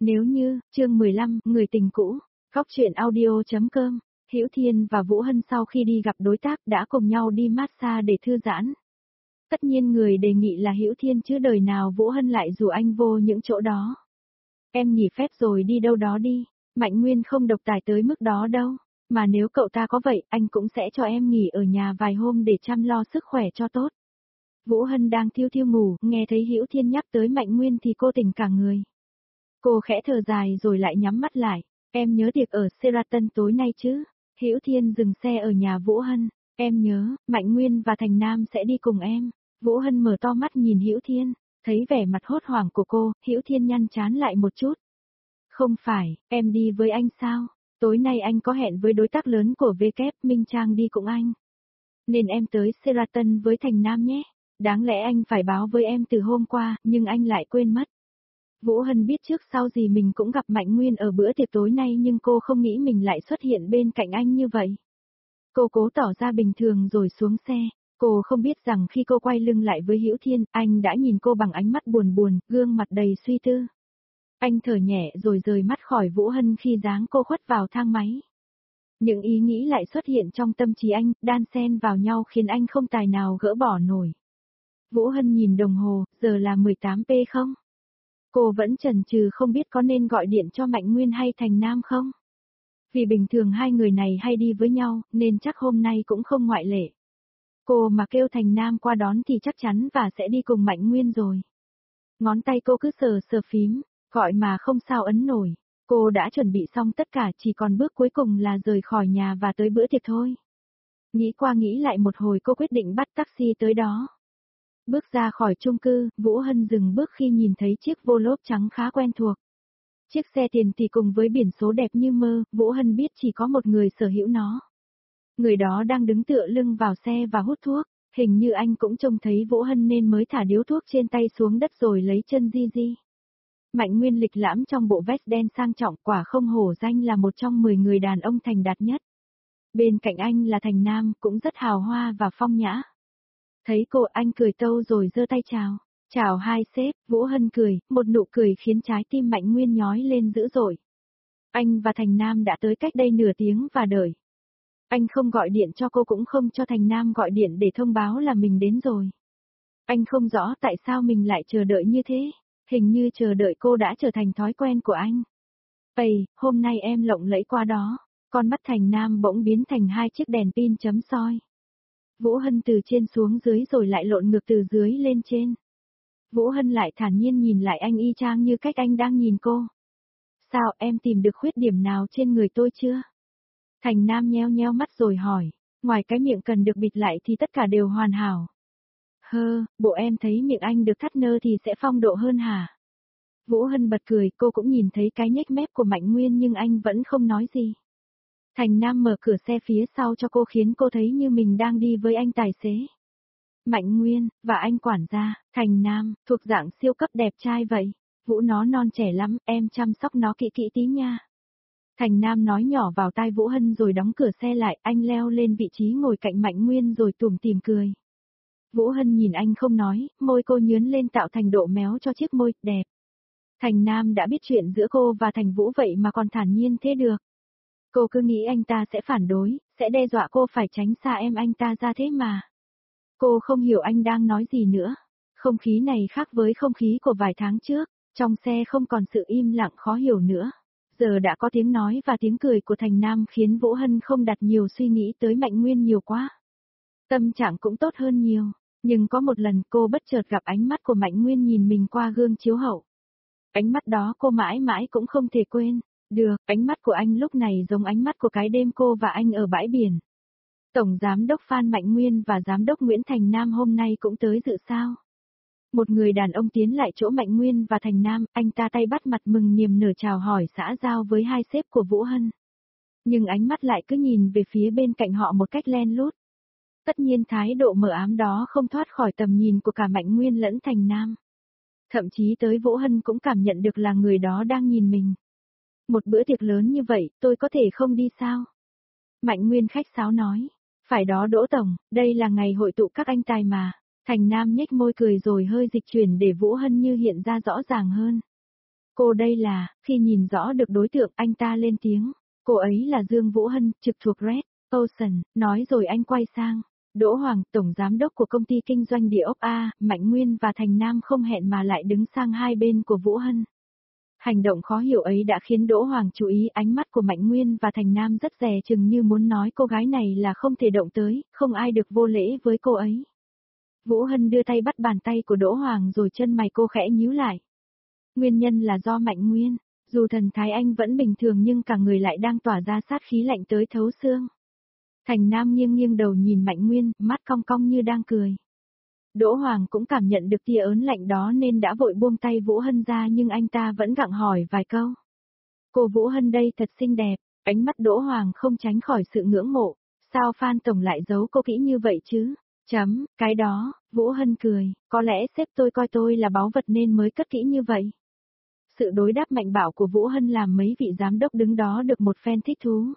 Nếu như, chương 15, người tình cũ, góc truyện audio.com, Hữu Thiên và Vũ Hân sau khi đi gặp đối tác đã cùng nhau đi massage để thư giãn. Tất nhiên người đề nghị là Hữu Thiên chứ đời nào Vũ Hân lại rủ anh vô những chỗ đó. Em nghỉ phép rồi đi đâu đó đi, Mạnh Nguyên không độc tài tới mức đó đâu, mà nếu cậu ta có vậy anh cũng sẽ cho em nghỉ ở nhà vài hôm để chăm lo sức khỏe cho tốt. Vũ Hân đang thiêu thiêu ngủ, nghe thấy Hữu Thiên nhắc tới Mạnh Nguyên thì cô tỉnh cả người. Cô khẽ thở dài rồi lại nhắm mắt lại, em nhớ tiệc ở Sheraton tối nay chứ? Hữu Thiên dừng xe ở nhà Vũ Hân, em nhớ, Mạnh Nguyên và Thành Nam sẽ đi cùng em. Vũ Hân mở to mắt nhìn Hữu Thiên, thấy vẻ mặt hốt hoảng của cô, Hữu Thiên nhăn trán lại một chút. Không phải, em đi với anh sao? Tối nay anh có hẹn với đối tác lớn của WK, Minh Trang đi cùng anh. Nên em tới Sheraton với Thành Nam nhé. Đáng lẽ anh phải báo với em từ hôm qua, nhưng anh lại quên mất. Vũ Hân biết trước sau gì mình cũng gặp Mạnh Nguyên ở bữa tiệc tối nay nhưng cô không nghĩ mình lại xuất hiện bên cạnh anh như vậy. Cô cố tỏ ra bình thường rồi xuống xe. Cô không biết rằng khi cô quay lưng lại với Hữu Thiên, anh đã nhìn cô bằng ánh mắt buồn buồn, gương mặt đầy suy tư. Anh thở nhẹ rồi rời mắt khỏi Vũ Hân khi dáng cô khuất vào thang máy. Những ý nghĩ lại xuất hiện trong tâm trí anh, đan xen vào nhau khiến anh không tài nào gỡ bỏ nổi. Vũ Hân nhìn đồng hồ, giờ là 18p không? Cô vẫn chần chừ không biết có nên gọi điện cho Mạnh Nguyên hay Thành Nam không? Vì bình thường hai người này hay đi với nhau, nên chắc hôm nay cũng không ngoại lệ. Cô mà kêu Thành Nam qua đón thì chắc chắn và sẽ đi cùng Mạnh Nguyên rồi. Ngón tay cô cứ sờ sờ phím, gọi mà không sao ấn nổi. Cô đã chuẩn bị xong tất cả, chỉ còn bước cuối cùng là rời khỏi nhà và tới bữa tiệc thôi. Nghĩ qua nghĩ lại một hồi cô quyết định bắt taxi tới đó. Bước ra khỏi chung cư, Vũ Hân dừng bước khi nhìn thấy chiếc vô lốp trắng khá quen thuộc. Chiếc xe tiền thì cùng với biển số đẹp như mơ, Vũ Hân biết chỉ có một người sở hữu nó. Người đó đang đứng tựa lưng vào xe và hút thuốc, hình như anh cũng trông thấy Vũ Hân nên mới thả điếu thuốc trên tay xuống đất rồi lấy chân di. Mạnh Nguyên lịch lãm trong bộ vest đen sang trọng, quả không hổ danh là một trong 10 người đàn ông thành đạt nhất. Bên cạnh anh là Thành Nam, cũng rất hào hoa và phong nhã. Thấy cô anh cười tâu rồi giơ tay chào. Chào hai sếp, Vũ Hân cười, một nụ cười khiến trái tim Mạnh Nguyên nhói lên dữ dội. Anh và Thành Nam đã tới cách đây nửa tiếng và đợi. Anh không gọi điện cho cô cũng không cho Thành Nam gọi điện để thông báo là mình đến rồi. Anh không rõ tại sao mình lại chờ đợi như thế, hình như chờ đợi cô đã trở thành thói quen của anh. Ây, hôm nay em lộng lẫy qua đó, con mắt Thành Nam bỗng biến thành hai chiếc đèn pin chấm soi. Vũ Hân từ trên xuống dưới rồi lại lộn ngược từ dưới lên trên. Vũ Hân lại thản nhiên nhìn lại anh y chang như cách anh đang nhìn cô. Sao em tìm được khuyết điểm nào trên người tôi chưa? Thành Nam nheo nheo mắt rồi hỏi, ngoài cái miệng cần được bịt lại thì tất cả đều hoàn hảo. Bộ em thấy miệng anh được thắt nơ thì sẽ phong độ hơn hả? Vũ Hân bật cười, cô cũng nhìn thấy cái nhếch mép của Mạnh Nguyên nhưng anh vẫn không nói gì. Thành Nam mở cửa xe phía sau cho cô khiến cô thấy như mình đang đi với anh tài xế. Mạnh Nguyên, và anh quản gia, Thành Nam, thuộc dạng siêu cấp đẹp trai vậy. Vũ nó non trẻ lắm, em chăm sóc nó kỹ kỹ tí nha. Thành Nam nói nhỏ vào tai Vũ Hân rồi đóng cửa xe lại, anh leo lên vị trí ngồi cạnh Mạnh Nguyên rồi tủm tỉm cười. Vũ Hân nhìn anh không nói, môi cô nhướn lên tạo thành độ méo cho chiếc môi, đẹp. Thành Nam đã biết chuyện giữa cô và Thành Vũ vậy mà còn thản nhiên thế được. Cô cứ nghĩ anh ta sẽ phản đối, sẽ đe dọa cô phải tránh xa anh ta ra thế mà. Cô không hiểu anh đang nói gì nữa. Không khí này khác với không khí của vài tháng trước, trong xe không còn sự im lặng khó hiểu nữa. Giờ đã có tiếng nói và tiếng cười của Thành Nam khiến Vũ Hân không đặt nhiều suy nghĩ tới Mạnh Nguyên nhiều quá. Tâm trạng cũng tốt hơn nhiều, nhưng có một lần cô bất chợt gặp ánh mắt của Mạnh Nguyên nhìn mình qua gương chiếu hậu. Ánh mắt đó cô mãi mãi cũng không thể quên. Được, ánh mắt của anh lúc này giống ánh mắt của cái đêm cô và anh ở bãi biển. Tổng Giám đốc Phan Mạnh Nguyên và Giám đốc Nguyễn Thành Nam hôm nay cũng tới dự sao. Một người đàn ông tiến lại chỗ Mạnh Nguyên và Thành Nam, anh ta tay bắt mặt mừng niềm nở chào hỏi xã giao với hai sếp của Vũ Hân. Nhưng ánh mắt lại cứ nhìn về phía bên cạnh họ một cách len lút. Tất nhiên thái độ mờ ám đó không thoát khỏi tầm nhìn của cả Mạnh Nguyên lẫn Thành Nam. Thậm chí tới Vũ Hân cũng cảm nhận được là người đó đang nhìn mình. Một bữa tiệc lớn như vậy, tôi có thể không đi sao? Mạnh Nguyên khách sáo nói. Phải đó Đỗ Tổng, đây là ngày hội tụ các anh tài mà. Thành Nam nhếch môi cười rồi hơi dịch chuyển để Vũ Hân như hiện ra rõ ràng hơn. Cô đây là, khi nhìn rõ được đối tượng anh ta lên tiếng. Cô ấy là Dương Vũ Hân, trực thuộc Red Ocean, nói rồi anh quay sang. Đỗ Hoàng, tổng giám đốc của công ty kinh doanh địa ốc A, Mạnh Nguyên và Thành Nam không hẹn mà lại đứng sang hai bên của Vũ Hân. Hành động khó hiểu ấy đã khiến Đỗ Hoàng chú ý, ánh mắt của Mạnh Nguyên và Thành Nam rất dè chừng như muốn nói cô gái này là không thể động tới, không ai được vô lễ với cô ấy. Vũ Hân đưa tay bắt bàn tay của Đỗ Hoàng rồi chân mày cô khẽ nhíu lại. Nguyên nhân là do Mạnh Nguyên, dù thần thái anh vẫn bình thường nhưng cả người lại đang tỏa ra sát khí lạnh tới thấu xương. Thành Nam nghiêng nghiêng đầu nhìn Mạnh Nguyên, mắt cong cong như đang cười. Đỗ Hoàng cũng cảm nhận được tia ớn lạnh đó nên đã vội buông tay Vũ Hân ra nhưng anh ta vẫn gặng hỏi vài câu. Cô Vũ Hân đây thật xinh đẹp, ánh mắt Đỗ Hoàng không tránh khỏi sự ngưỡng mộ. Sao Phan Tổng lại giấu cô kỹ như vậy chứ? Cái đó, Vũ Hân cười, có lẽ sếp tôi coi tôi là báu vật nên mới cất kỹ như vậy. Sự đối đáp mạnh bạo của Vũ Hân làm mấy vị giám đốc đứng đó được một phen thích thú.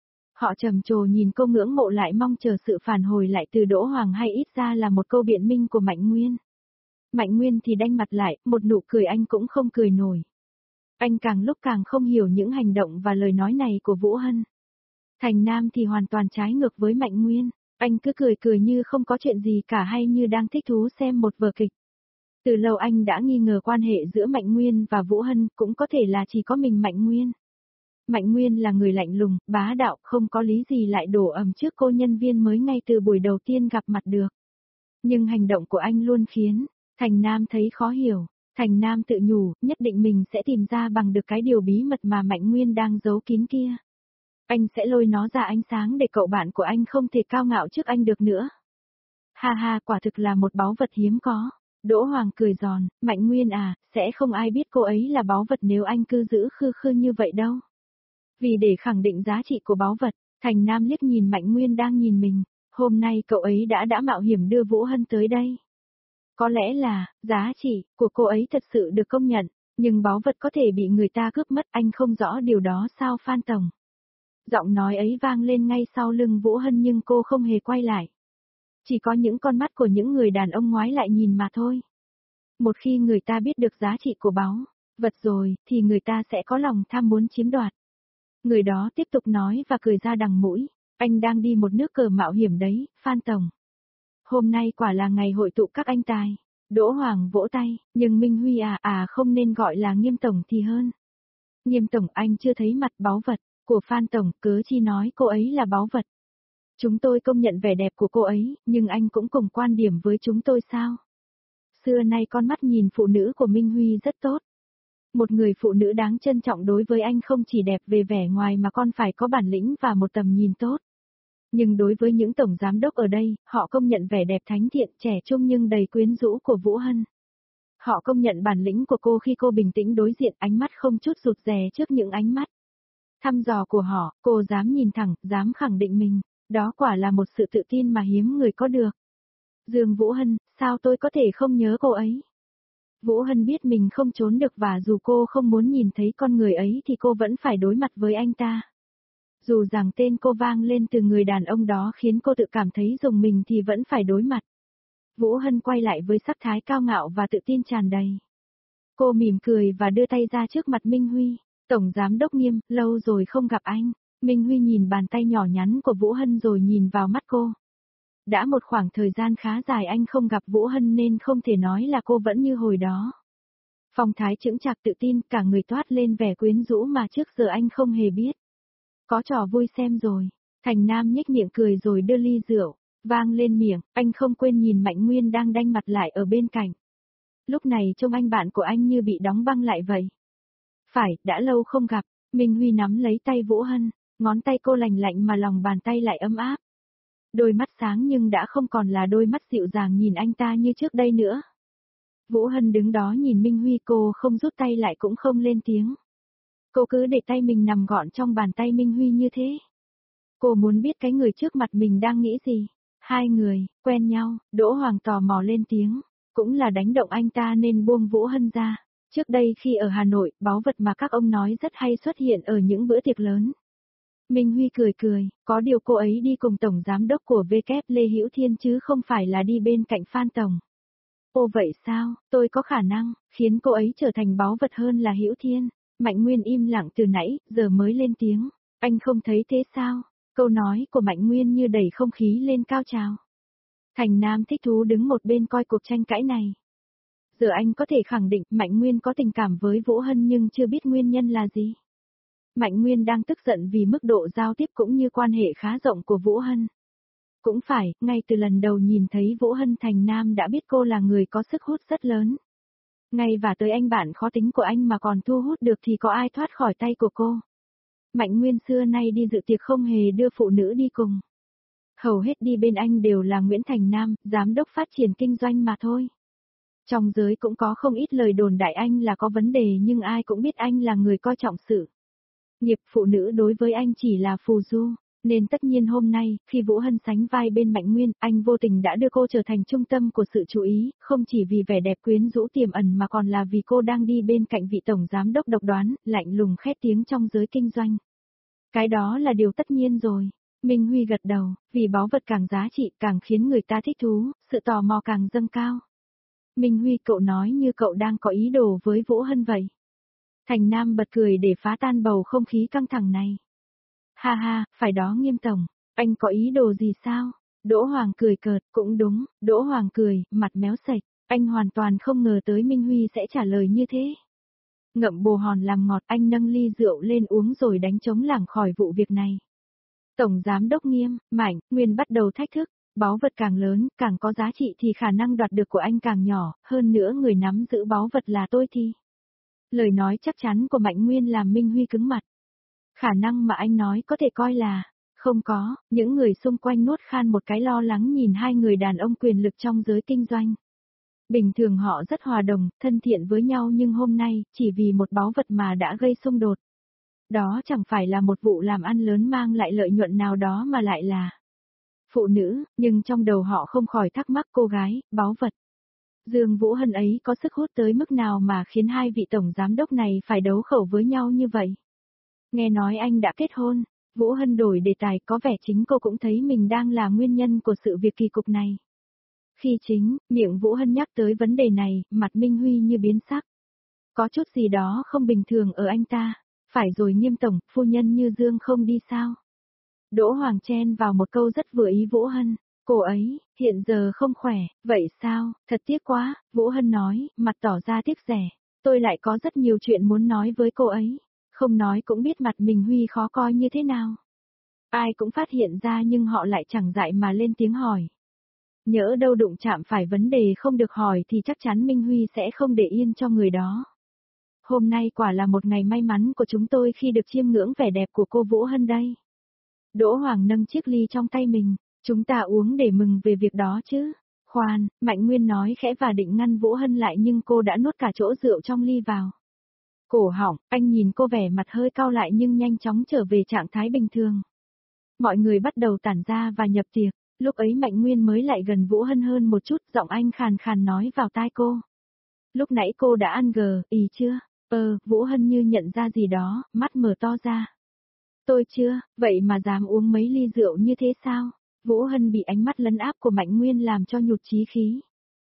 Họ trầm trồ nhìn cô ngưỡng mộ lại mong chờ sự phản hồi lại từ Đỗ Hoàng hay ít ra là một câu biện minh của Mạnh Nguyên. Mạnh Nguyên thì đanh mặt lại, một nụ cười anh cũng không cười nổi. Anh càng lúc càng không hiểu những hành động và lời nói này của Vũ Hân. Thành Nam thì hoàn toàn trái ngược với Mạnh Nguyên, anh cứ cười cười như không có chuyện gì cả hay như đang thích thú xem một vở kịch. Từ lâu anh đã nghi ngờ quan hệ giữa Mạnh Nguyên và Vũ Hân, cũng có thể là chỉ có mình Mạnh Nguyên. Mạnh Nguyên là người lạnh lùng, bá đạo, không có lý gì lại đổ ầm trước cô nhân viên mới ngay từ buổi đầu tiên gặp mặt được. Nhưng hành động của anh luôn khiến Thành Nam thấy khó hiểu. Thành Nam tự nhủ, nhất định mình sẽ tìm ra bằng được cái điều bí mật mà Mạnh Nguyên đang giấu kín kia. Anh sẽ lôi nó ra ánh sáng để cậu bạn của anh không thể cao ngạo trước anh được nữa. Ha ha, quả thực là một báu vật hiếm có. Đỗ Hoàng cười giòn, Mạnh Nguyên à, sẽ không ai biết cô ấy là báu vật nếu anh cứ giữ khư khư như vậy đâu. Vì để khẳng định giá trị của báu vật, Thành Nam liếc nhìn Mạnh Nguyên đang nhìn mình, hôm nay cậu ấy đã mạo hiểm đưa Vũ Hân tới đây. Có lẽ là, giá trị của cô ấy thật sự được công nhận, nhưng báu vật có thể bị người ta cướp mất, anh không rõ điều đó sao Phan Tổng. Giọng nói ấy vang lên ngay sau lưng Vũ Hân nhưng cô không hề quay lại. Chỉ có những con mắt của những người đàn ông ngoái lại nhìn mà thôi. Một khi người ta biết được giá trị của báu vật rồi, thì người ta sẽ có lòng tham muốn chiếm đoạt. Người đó tiếp tục nói và cười ra đằng mũi, anh đang đi một nước cờ mạo hiểm đấy, Phan Tổng. Hôm nay quả là ngày hội tụ các anh tài. Đỗ Hoàng vỗ tay, nhưng Minh Huy không nên gọi là Nghiêm Tổng thì hơn. Nghiêm Tổng, anh chưa thấy mặt báu vật của Phan Tổng, cớ chi nói cô ấy là báu vật. Chúng tôi công nhận vẻ đẹp của cô ấy, nhưng anh cũng cùng quan điểm với chúng tôi sao? Xưa nay con mắt nhìn phụ nữ của Minh Huy rất tốt. Một người phụ nữ đáng trân trọng đối với anh không chỉ đẹp về vẻ ngoài mà còn phải có bản lĩnh và một tầm nhìn tốt. Nhưng đối với những tổng giám đốc ở đây, họ công nhận vẻ đẹp thánh thiện, trẻ trung nhưng đầy quyến rũ của Vũ Hân. Họ công nhận bản lĩnh của cô khi cô bình tĩnh đối diện, ánh mắt không chút rụt rè trước những ánh mắt thăm dò của họ, cô dám nhìn thẳng, dám khẳng định mình. Đó quả là một sự tự tin mà hiếm người có được. Dương Vũ Hân, sao tôi có thể không nhớ cô ấy? Vũ Hân biết mình không trốn được và dù cô không muốn nhìn thấy con người ấy thì cô vẫn phải đối mặt với anh ta. Dù rằng tên cô vang lên từ người đàn ông đó khiến cô tự cảm thấy rùng mình thì vẫn phải đối mặt. Vũ Hân quay lại với sắc thái cao ngạo và tự tin tràn đầy. Cô mỉm cười và đưa tay ra trước mặt Minh Huy. Tổng giám đốc Nghiêm, lâu rồi không gặp anh. Minh Huy nhìn bàn tay nhỏ nhắn của Vũ Hân rồi nhìn vào mắt cô. Đã một khoảng thời gian khá dài anh không gặp Vũ Hân nên không thể nói là cô vẫn như hồi đó. Phong thái chững chạc tự tin, cả người toát lên vẻ quyến rũ mà trước giờ anh không hề biết. Có trò vui xem rồi. Thành Nam nhếch miệng cười rồi đưa ly rượu vang lên miệng, anh không quên nhìn Mạnh Nguyên đang đanh mặt lại ở bên cạnh. Lúc này trông anh bạn của anh như bị đóng băng lại vậy. Phải, đã lâu không gặp. Minh Huy nắm lấy tay Vũ Hân, ngón tay cô lành lạnh mà lòng bàn tay lại ấm áp. Đôi mắt sáng nhưng đã không còn là đôi mắt dịu dàng nhìn anh ta như trước đây nữa. Vũ Hân đứng đó nhìn Minh Huy, cô không rút tay lại cũng không lên tiếng. Cô cứ để tay mình nằm gọn trong bàn tay Minh Huy như thế. Cô muốn biết cái người trước mặt mình đang nghĩ gì. Hai người, quen nhau, Đỗ Hoàng tò mò lên tiếng. Cũng là đánh động anh ta nên buông Vũ Hân ra. Trước đây khi ở Hà Nội, báu vật mà các ông nói rất hay xuất hiện ở những bữa tiệc lớn. Minh Huy cười cười, có điều cô ấy đi cùng Tổng Giám đốc của WK Lê Hữu Thiên chứ không phải là đi bên cạnh Phan Tổng. Ô vậy sao, tôi có khả năng, khiến cô ấy trở thành báu vật hơn là Hữu Thiên. Mạnh Nguyên im lặng từ nãy, giờ mới lên tiếng. Anh không thấy thế sao? Câu nói của Mạnh Nguyên như đẩy không khí lên cao trào. Thành Nam thích thú đứng một bên coi cuộc tranh cãi này. Giờ anh có thể khẳng định Mạnh Nguyên có tình cảm với Vũ Hân nhưng chưa biết nguyên nhân là gì. Mạnh Nguyên đang tức giận vì mức độ giao tiếp cũng như quan hệ khá rộng của Vũ Hân. Cũng phải, ngay từ lần đầu nhìn thấy Vũ Hân Thành Nam đã biết cô là người có sức hút rất lớn. Ngay và tới anh bạn khó tính của anh mà còn thu hút được thì có ai thoát khỏi tay của cô. Mạnh Nguyên xưa nay đi dự tiệc không hề đưa phụ nữ đi cùng. Hầu hết đi bên anh đều là Nguyễn Thành Nam, giám đốc phát triển kinh doanh mà thôi. Trong giới cũng có không ít lời đồn đại anh là có vấn đề nhưng ai cũng biết anh là người coi trọng sự nghiệp phụ nữ đối với anh chỉ là phù du. Nên tất nhiên hôm nay, khi Vũ Hân sánh vai bên Mạnh Nguyên, anh vô tình đã đưa cô trở thành trung tâm của sự chú ý, không chỉ vì vẻ đẹp quyến rũ tiềm ẩn mà còn là vì cô đang đi bên cạnh vị tổng giám đốc độc đoán, lạnh lùng khét tiếng trong giới kinh doanh. Cái đó là điều tất nhiên rồi. Minh Huy gật đầu, vì báu vật càng giá trị càng khiến người ta thích thú, sự tò mò càng dâng cao. Minh Huy, cậu nói như cậu đang có ý đồ với Vũ Hân vậy. Thành Nam bật cười để phá tan bầu không khí căng thẳng này. Ha ha, phải đó Nghiêm tổng, anh có ý đồ gì sao? Đỗ Hoàng cười cợt, cũng đúng, Đỗ Hoàng cười, mặt méo sạch, anh hoàn toàn không ngờ tới Minh Huy sẽ trả lời như thế. Ngậm bồ hòn làm ngọt, anh nâng ly rượu lên uống rồi đánh trống lảng khỏi vụ việc này. Tổng giám đốc Nghiêm, Mạnh, Nguyên bắt đầu thách thức, báu vật càng lớn, càng có giá trị thì khả năng đoạt được của anh càng nhỏ, hơn nữa người nắm giữ báu vật là tôi thì. Lời nói chắc chắn của Mạnh Nguyên làm Minh Huy cứng mặt. Khả năng mà anh nói có thể coi là, không có, những người xung quanh nuốt khan một cái lo lắng nhìn hai người đàn ông quyền lực trong giới kinh doanh. Bình thường họ rất hòa đồng, thân thiện với nhau nhưng hôm nay, chỉ vì một báu vật mà đã gây xung đột. Đó chẳng phải là một vụ làm ăn lớn mang lại lợi nhuận nào đó mà lại là phụ nữ, nhưng trong đầu họ không khỏi thắc mắc cô gái, báu vật. Dương Vũ Hân ấy có sức hút tới mức nào mà khiến hai vị tổng giám đốc này phải đấu khẩu với nhau như vậy? Nghe nói anh đã kết hôn, Vũ Hân đổi đề tài, có vẻ chính cô cũng thấy mình đang là nguyên nhân của sự việc kỳ cục này. Khi chính, miệng Vũ Hân nhắc tới vấn đề này, mặt Minh Huy như biến sắc. Có chút gì đó không bình thường ở anh ta. Phải rồi Nghiêm tổng, phu nhân Như Dương không đi sao? Đỗ Hoàng chen vào một câu rất vừa ý Vũ Hân. Cô ấy, hiện giờ không khỏe, vậy sao, thật tiếc quá, Vũ Hân nói, mặt tỏ ra tiếc rẻ. Tôi lại có rất nhiều chuyện muốn nói với cô ấy. Không nói cũng biết mặt mình Huy khó coi như thế nào. Ai cũng phát hiện ra nhưng họ lại chẳng dại mà lên tiếng hỏi. Nhỡ đâu đụng chạm phải vấn đề không được hỏi thì chắc chắn Minh Huy sẽ không để yên cho người đó. Hôm nay quả là một ngày may mắn của chúng tôi khi được chiêm ngưỡng vẻ đẹp của cô Vũ Hân đây. Đỗ Hoàng nâng chiếc ly trong tay mình, chúng ta uống để mừng về việc đó chứ. Khoan, Mạnh Nguyên nói khẽ và định ngăn Vũ Hân lại nhưng cô đã nuốt cả chỗ rượu trong ly vào. Cổ họng, anh nhìn cô vẻ mặt hơi cau lại nhưng nhanh chóng trở về trạng thái bình thường. Mọi người bắt đầu tản ra và nhập tiệc, lúc ấy Mạnh Nguyên mới lại gần Vũ Hân hơn một chút, giọng anh khàn khàn nói vào tai cô. Lúc nãy cô đã ăn ý chưa? Vũ Hân như nhận ra gì đó, mắt mở to ra. Tôi chưa, vậy mà dám uống mấy ly rượu như thế sao? Vũ Hân bị ánh mắt lấn áp của Mạnh Nguyên làm cho nhụt chí khí.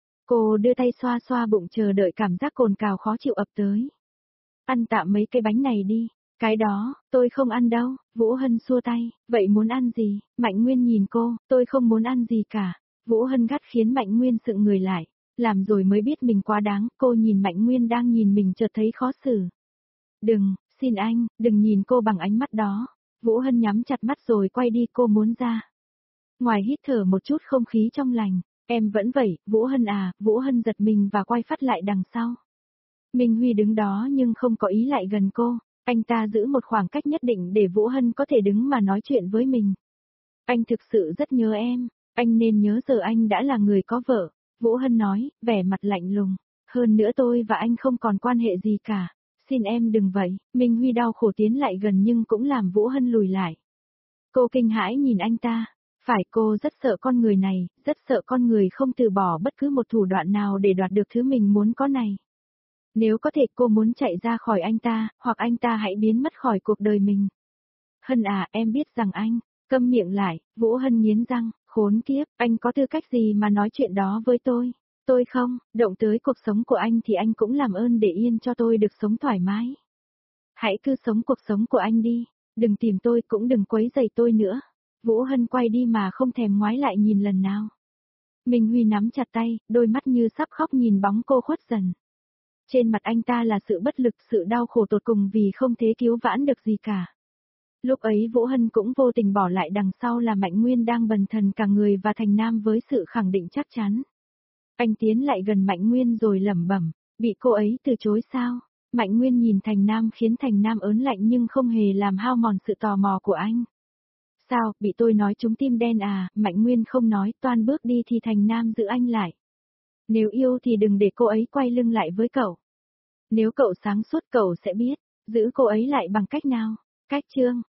Cô đưa tay xoa xoa bụng chờ đợi cảm giác cồn cào khó chịu ập tới. Ăn tạm mấy cái bánh này đi. Cái đó, tôi không ăn đâu, Vũ Hân xua tay, vậy muốn ăn gì? Mạnh Nguyên nhìn cô, tôi không muốn ăn gì cả. Vũ Hân gắt khiến Mạnh Nguyên sững người lại. Làm rồi mới biết mình quá đáng, cô nhìn Mạnh Nguyên đang nhìn mình chợt thấy khó xử. Đừng, xin anh, đừng nhìn cô bằng ánh mắt đó. Vũ Hân nhắm chặt mắt rồi quay đi, cô muốn ra. Ngoài hít thở một chút không khí trong lành, em vẫn vậy, Vũ Hân à, Vũ Hân giật mình và quay phát lại đằng sau. Minh Huy đứng đó nhưng không có ý lại gần cô, anh ta giữ một khoảng cách nhất định để Vũ Hân có thể đứng mà nói chuyện với mình. Anh thực sự rất nhớ em, anh nên nhớ giờ anh đã là người có vợ. Vũ Hân nói, vẻ mặt lạnh lùng. Hơn nữa tôi và anh không còn quan hệ gì cả. Xin em đừng vậy. Minh Huy đau khổ tiến lại gần nhưng cũng làm Vũ Hân lùi lại. Cô kinh hãi nhìn anh ta. Phải, cô rất sợ con người này, rất sợ con người không từ bỏ bất cứ một thủ đoạn nào để đoạt được thứ mình muốn có này. Nếu có thể cô muốn chạy ra khỏi anh ta, hoặc anh ta hãy biến mất khỏi cuộc đời mình. Hân à, em biết rằng anh, câm miệng lại, Vũ Hân nghiến răng, khốn kiếp, anh có tư cách gì mà nói chuyện đó với tôi? Tôi không, động tới cuộc sống của anh thì anh cũng làm ơn để yên cho tôi được sống thoải mái. Hãy cứ sống cuộc sống của anh đi, đừng tìm tôi cũng đừng quấy rầy tôi nữa. Vũ Hân quay đi mà không thèm ngoái lại nhìn lần nào. Minh Huy nắm chặt tay, đôi mắt như sắp khóc nhìn bóng cô khuất dần. Trên mặt anh ta là sự bất lực, sự đau khổ tột cùng vì không thể cứu vãn được gì cả. Lúc ấy Vũ Hân cũng vô tình bỏ lại đằng sau là Mạnh Nguyên đang bần thần cả người và Thành Nam với sự khẳng định chắc chắn. Anh tiến lại gần Mạnh Nguyên rồi lẩm bẩm, bị cô ấy từ chối sao? Mạnh Nguyên nhìn Thành Nam khiến Thành Nam ớn lạnh nhưng không hề làm hao mòn sự tò mò của anh. Sao, bị tôi nói trúng tim đen à? Mạnh Nguyên không nói, toan bước đi thì Thành Nam giữ anh lại. Nếu yêu thì đừng để cô ấy quay lưng lại với cậu. Nếu cậu sáng suốt cậu sẽ biết, giữ cô ấy lại bằng cách nào? Cách chương